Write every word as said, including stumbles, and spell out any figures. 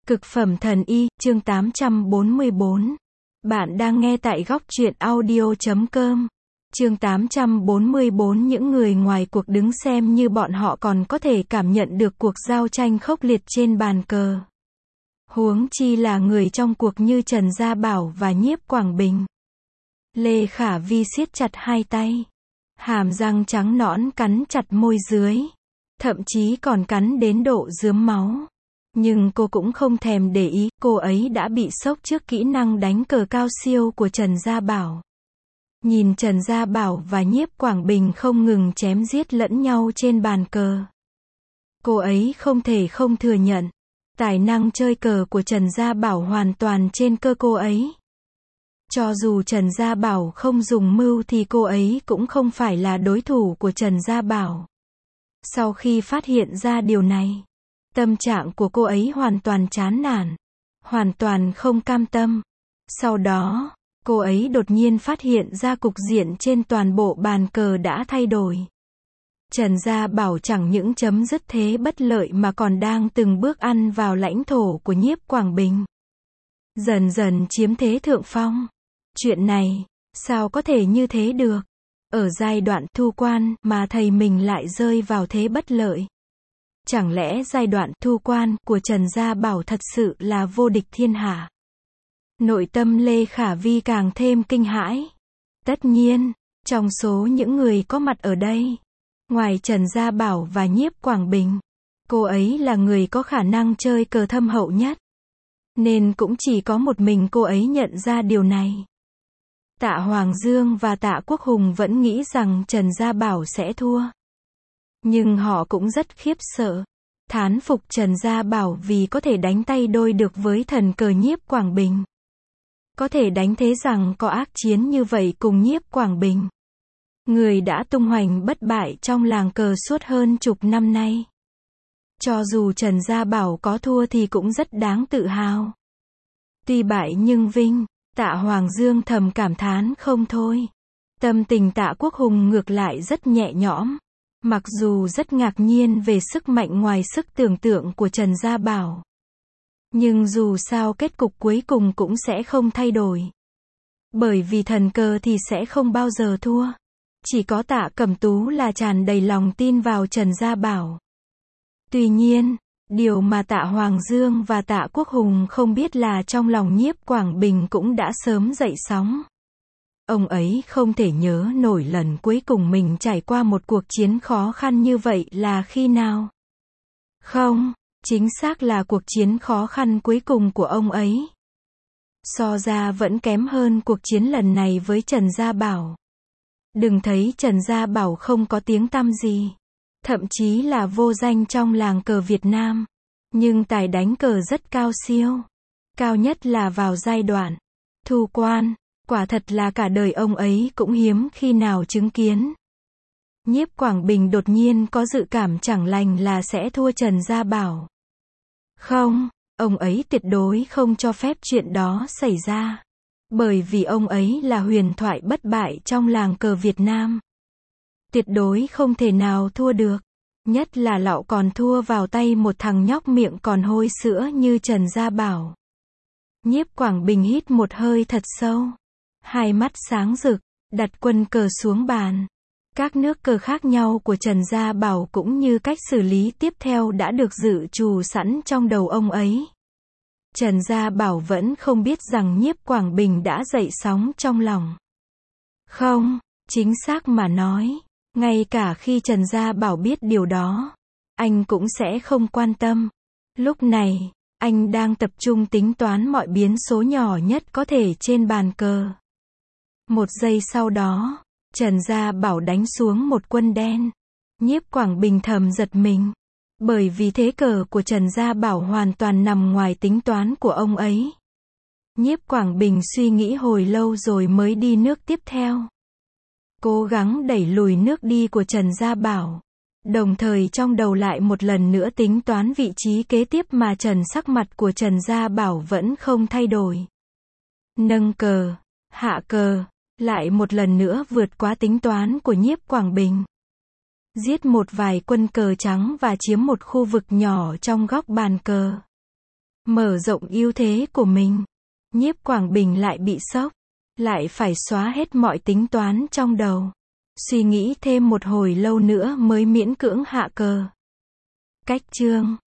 Cực phẩm thần y, chương tám trăm bốn mươi bốn. Bạn đang nghe tại góc truyện audio chấm com. Chương tám trăm bốn mươi bốn. Những người ngoài cuộc đứng xem như bọn họ còn có thể cảm nhận được cuộc giao tranh khốc liệt trên bàn cờ. Huống chi là người trong cuộc như Trần Gia Bảo và Nhiếp Quảng Bình. Lê Khả Vi siết chặt hai tay. Hàm răng trắng nõn cắn chặt môi dưới. Thậm chí còn cắn đến độ rướm máu. Nhưng cô cũng không thèm để ý, cô ấy đã bị sốc trước kỹ năng đánh cờ cao siêu của Trần Gia Bảo. Nhìn Trần Gia Bảo và Nhiếp Quảng Bình không ngừng chém giết lẫn nhau trên bàn cờ. Cô ấy không thể không thừa nhận, tài năng chơi cờ của Trần Gia Bảo hoàn toàn trên cơ cô ấy. Cho dù Trần Gia Bảo không dùng mưu thì cô ấy cũng không phải là đối thủ của Trần Gia Bảo. Sau khi phát hiện ra điều này, tâm trạng của cô ấy hoàn toàn chán nản, hoàn toàn không cam tâm. Sau đó, cô ấy đột nhiên phát hiện ra cục diện trên toàn bộ bàn cờ đã thay đổi. Trần Gia Bảo chẳng những chấm dứt thế bất lợi mà còn đang từng bước ăn vào lãnh thổ của Nhiếp Quảng Bình. Dần dần chiếm thế thượng phong. Chuyện này, sao có thể như thế được? Ở giai đoạn thu quan mà thầy mình lại rơi vào thế bất lợi. Chẳng lẽ giai đoạn thu quan của Trần Gia Bảo thật sự là vô địch thiên hạ? Nội tâm Lê Khả Vi càng thêm kinh hãi. Tất nhiên, trong số những người có mặt ở đây, ngoài Trần Gia Bảo và Nhiếp Quảng Bình, cô ấy là người có khả năng chơi cờ thâm hậu nhất. Nên cũng chỉ có một mình cô ấy nhận ra điều này. Tạ Hoàng Dương và Tạ Quốc Hùng vẫn nghĩ rằng Trần Gia Bảo sẽ thua. Nhưng họ cũng rất khiếp sợ, thán phục Trần Gia Bảo vì có thể đánh tay đôi được với thần cờ Nhiếp Quảng Bình. Có thể đánh thế rằng có ác chiến như vậy cùng Nhiếp Quảng Bình, người đã tung hoành bất bại trong làng cờ suốt hơn chục năm nay. Cho dù Trần Gia Bảo có thua thì cũng rất đáng tự hào. Tuy bại nhưng vinh, Tạ Hoàng Dương thầm cảm thán không thôi. Tâm tình Tạ Quốc Hùng ngược lại rất nhẹ nhõm. Mặc dù rất ngạc nhiên về sức mạnh ngoài sức tưởng tượng của Trần Gia Bảo. Nhưng dù sao kết cục cuối cùng cũng sẽ không thay đổi. Bởi vì thần cờ thì sẽ không bao giờ thua. Chỉ có Tạ Cẩm Tú là tràn đầy lòng tin vào Trần Gia Bảo. Tuy nhiên, điều mà Tạ Hoàng Dương và Tạ Quốc Hùng không biết là trong lòng Nhiếp Quảng Bình cũng đã sớm dậy sóng. Ông ấy không thể nhớ nổi lần cuối cùng mình trải qua một cuộc chiến khó khăn như vậy là khi nào. Không, chính xác là cuộc chiến khó khăn cuối cùng của ông ấy. So ra vẫn kém hơn cuộc chiến lần này với Trần Gia Bảo. Đừng thấy Trần Gia Bảo không có tiếng tăm gì, thậm chí là vô danh trong làng cờ Việt Nam. Nhưng tài đánh cờ rất cao siêu. Cao nhất là vào giai đoạn thu quan. Quả thật là cả đời ông ấy cũng hiếm khi nào chứng kiến. Nhiếp Quảng Bình đột nhiên có dự cảm chẳng lành là sẽ thua Trần Gia Bảo. Không, ông ấy tuyệt đối không cho phép chuyện đó xảy ra. Bởi vì ông ấy là huyền thoại bất bại trong làng cờ Việt Nam. Tuyệt đối không thể nào thua được. Nhất là lão còn thua vào tay một thằng nhóc miệng còn hôi sữa như Trần Gia Bảo. Nhiếp Quảng Bình hít một hơi thật sâu. Hai mắt sáng rực, đặt quân cờ xuống bàn. Các nước cờ khác nhau của Trần Gia Bảo cũng như cách xử lý tiếp theo đã được dự trù sẵn trong đầu ông ấy. Trần Gia Bảo vẫn không biết rằng Nhiếp Quảng Bình đã dậy sóng trong lòng. Không, chính xác mà nói, ngay cả khi Trần Gia Bảo biết điều đó, anh cũng sẽ không quan tâm. Lúc này, anh đang tập trung tính toán mọi biến số nhỏ nhất có thể trên bàn cờ. Một giây sau đó, Trần Gia Bảo đánh xuống một quân đen. Nhiếp Quảng Bình thầm giật mình. Bởi vì thế cờ của Trần Gia Bảo hoàn toàn nằm ngoài tính toán của ông ấy. Nhiếp Quảng Bình suy nghĩ hồi lâu rồi mới đi nước tiếp theo. Cố gắng đẩy lùi nước đi của Trần Gia Bảo. Đồng thời trong đầu lại một lần nữa tính toán vị trí kế tiếp mà Trần sắc mặt của Trần Gia Bảo vẫn không thay đổi. Nâng cờ, hạ cờ. Lại một lần nữa vượt quá tính toán của Nhiếp Quảng Bình. Giết một vài quân cờ trắng và chiếm một khu vực nhỏ trong góc bàn cờ. Mở rộng ưu thế của mình. Nhiếp Quảng Bình lại bị sốc. Lại phải xóa hết mọi tính toán trong đầu. Suy nghĩ thêm một hồi lâu nữa mới miễn cưỡng hạ cờ. Cách chương